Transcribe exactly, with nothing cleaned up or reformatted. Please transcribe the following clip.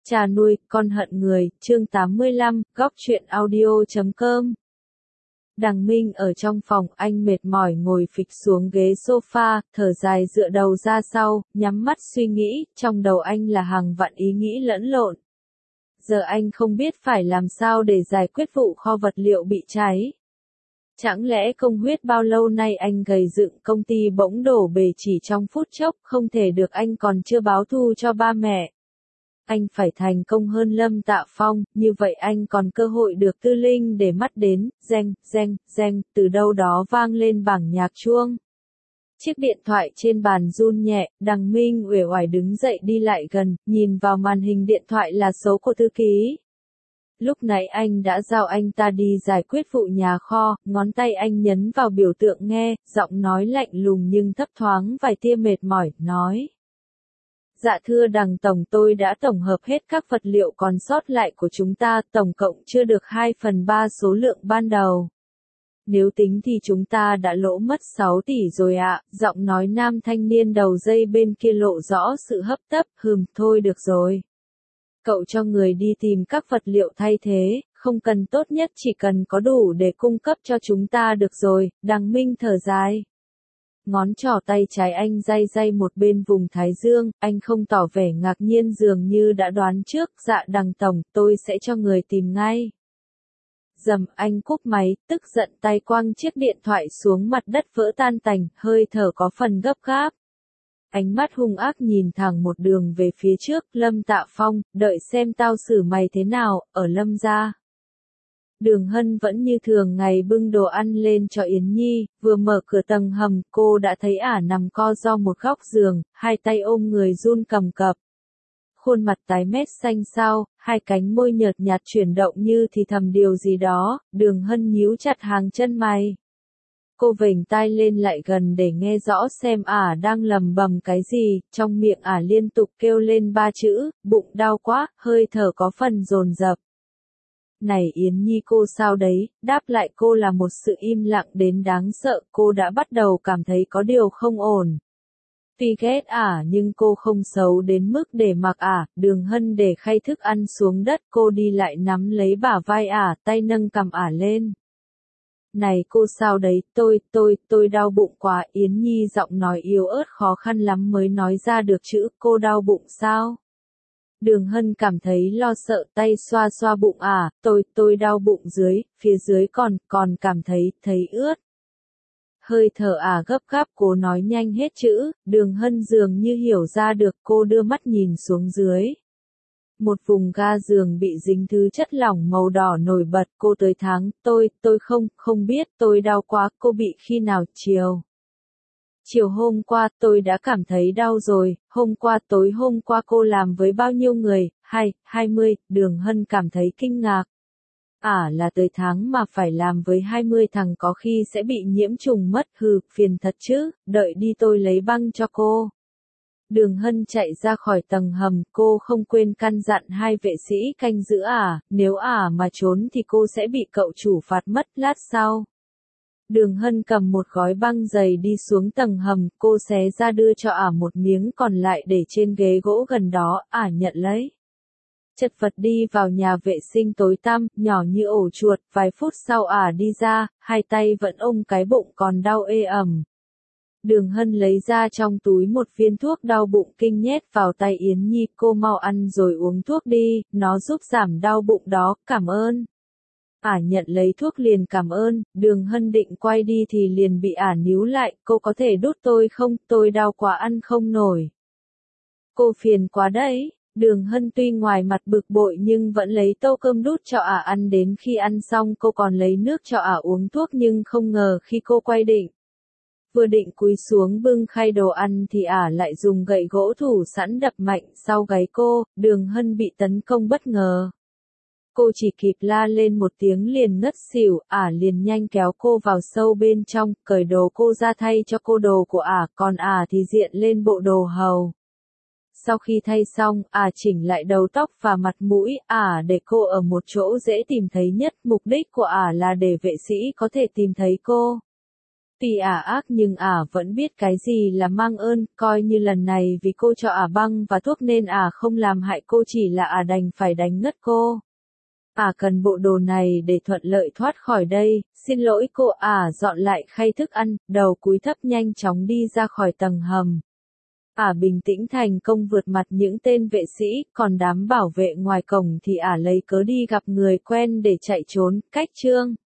Cha nuôi, con hận người, chương tám mươi lăm, góc truyện audio chấm com. Đằng Minh ở trong phòng, anh mệt mỏi ngồi phịch xuống ghế sofa, thở dài dựa đầu ra sau, nhắm mắt suy nghĩ, trong đầu anh là hàng vạn ý nghĩ lẫn lộn. Giờ anh không biết phải làm sao để giải quyết vụ kho vật liệu bị cháy. Chẳng lẽ công huyết bao lâu nay anh gầy dựng công ty bỗng đổ bể chỉ trong phút chốc, không thể được, anh còn chưa báo thù cho ba mẹ. Anh phải thành công hơn Lâm Tạ Phong, như vậy anh còn cơ hội được Tư Linh để mắt đến, reng, reng, reng, từ đâu đó vang lên bảng nhạc chuông. Chiếc điện thoại trên bàn run nhẹ, Đằng Minh uể oải đứng dậy đi lại gần, nhìn vào màn hình điện thoại là số của thư ký. Lúc nãy anh đã giao anh ta đi giải quyết vụ nhà kho, ngón tay anh nhấn vào biểu tượng nghe, giọng nói lạnh lùng nhưng thấp thoáng vài tia mệt mỏi, nói. Dạ thưa Đằng Tổng, tôi đã tổng hợp hết các vật liệu còn sót lại của chúng ta, tổng cộng chưa được hai phần ba số lượng ban đầu. Nếu tính thì chúng ta đã lỗ mất sáu tỷ rồi ạ, giọng nói nam thanh niên đầu dây bên kia lộ rõ sự hấp tấp, hừm, thôi được rồi. Cậu cho người đi tìm các vật liệu thay thế, không cần, tốt nhất chỉ cần có đủ để cung cấp cho chúng ta được rồi, Đằng Minh thở dài. Ngón trỏ tay trái anh day day một bên vùng thái dương, anh không tỏ vẻ ngạc nhiên dường như đã đoán trước, dạ Đằng Tổng, tôi sẽ cho người tìm ngay. Dầm, anh cúp máy, tức giận tay quăng chiếc điện thoại xuống mặt đất vỡ tan tành, hơi thở có phần gấp gáp. Ánh mắt hung ác nhìn thẳng một đường về phía trước, Lâm Tạ Phong, đợi xem tao xử mày thế nào, ở Lâm gia. Đường Hân vẫn như thường ngày bưng đồ ăn lên cho Yến Nhi, vừa mở cửa tầng hầm, cô đã thấy ả nằm co ro một góc giường, hai tay ôm người run cầm cập. Khuôn mặt tái mét xanh xao, hai cánh môi nhợt nhạt chuyển động như thì thầm điều gì đó, Đường Hân nhíu chặt hàng chân mày. Cô vểnh tai lên lại gần để nghe rõ xem ả đang lầm bầm cái gì, trong miệng ả liên tục kêu lên ba chữ, bụng đau quá, hơi thở có phần dồn dập. Này Yến Nhi, cô sao đấy, đáp lại cô là một sự im lặng đến đáng sợ, cô đã bắt đầu cảm thấy có điều không ổn. Tuy ghét ả nhưng cô không xấu đến mức để mặc ả, Đường Hân để khay thức ăn xuống đất, cô đi lại nắm lấy bả vai ả, tay nâng cầm ả lên. Này cô sao đấy, tôi, tôi, tôi đau bụng quá, Yến Nhi giọng nói yếu ớt khó khăn lắm mới nói ra được chữ, cô đau bụng sao? Đường Hân cảm thấy lo sợ, tay xoa xoa bụng ả, tôi, tôi đau bụng dưới, phía dưới còn, còn cảm thấy, thấy ướt. Hơi thở ả gấp gáp, cố nói nhanh hết chữ, Đường Hân dường như hiểu ra được, cô đưa mắt nhìn xuống dưới. Một vùng ga giường bị dính thứ chất lỏng màu đỏ nổi bật, cô tới tháng, tôi, tôi không, không biết, tôi đau quá, cô bị khi nào, chiều. Chiều hôm qua, tôi đã cảm thấy đau rồi, hôm qua tối hôm qua cô làm với bao nhiêu người, hai, hai mươi, Đường Hân cảm thấy kinh ngạc. À là tới tháng mà phải làm với hai mươi thằng có khi sẽ bị nhiễm trùng mất, hừ, phiền thật chứ, đợi đi tôi lấy băng cho cô. Đường Hân chạy ra khỏi tầng hầm, cô không quên căn dặn hai vệ sĩ canh giữ ả, nếu ả mà trốn thì cô sẽ bị cậu chủ phạt mất lát sau. Đường Hân cầm một gói băng dày đi xuống tầng hầm, cô xé ra đưa cho ả một miếng còn lại để trên ghế gỗ gần đó, ả nhận lấy. Chật vật đi vào nhà vệ sinh tối tăm, nhỏ như ổ chuột, vài phút sau ả đi ra, hai tay vẫn ôm cái bụng còn đau ê ẩm. Đường Hân lấy ra trong túi một viên thuốc đau bụng kinh nhét vào tay Yến Nhi, cô mau ăn rồi uống thuốc đi, nó giúp giảm đau bụng đó, cảm ơn. Ả nhận lấy thuốc liền cảm ơn, Đường Hân định quay đi thì liền bị ả níu lại, cô có thể đút tôi không, tôi đau quá ăn không nổi. Cô phiền quá đấy, Đường Hân tuy ngoài mặt bực bội nhưng vẫn lấy tô cơm đút cho ả ăn, đến khi ăn xong cô còn lấy nước cho ả uống thuốc, nhưng không ngờ khi cô quay định. Vừa định cúi xuống bưng khay đồ ăn thì ả lại dùng gậy gỗ thủ sẵn đập mạnh sau gáy cô, Đường Hân bị tấn công bất ngờ. Cô chỉ kịp la lên một tiếng liền ngất xỉu, ả liền nhanh kéo cô vào sâu bên trong, cởi đồ cô ra thay cho cô đồ của ả, còn ả thì diện lên bộ đồ hầu. Sau khi thay xong, ả chỉnh lại đầu tóc và mặt mũi, ả để cô ở một chỗ dễ tìm thấy nhất, mục đích của ả là để vệ sĩ có thể tìm thấy cô. Tuy ả ác nhưng ả vẫn biết cái gì là mang ơn, coi như lần này vì cô cho ả băng và thuốc nên ả không làm hại cô, chỉ là ả đành phải đánh ngất cô. Ả cần bộ đồ này để thuận lợi thoát khỏi đây, xin lỗi cô. Ả dọn lại khay thức ăn, đầu cúi thấp nhanh chóng đi ra khỏi tầng hầm. Ả bình tĩnh thành công vượt mặt những tên vệ sĩ, còn đám bảo vệ ngoài cổng thì ả lấy cớ đi gặp người quen để chạy trốn. Cách chương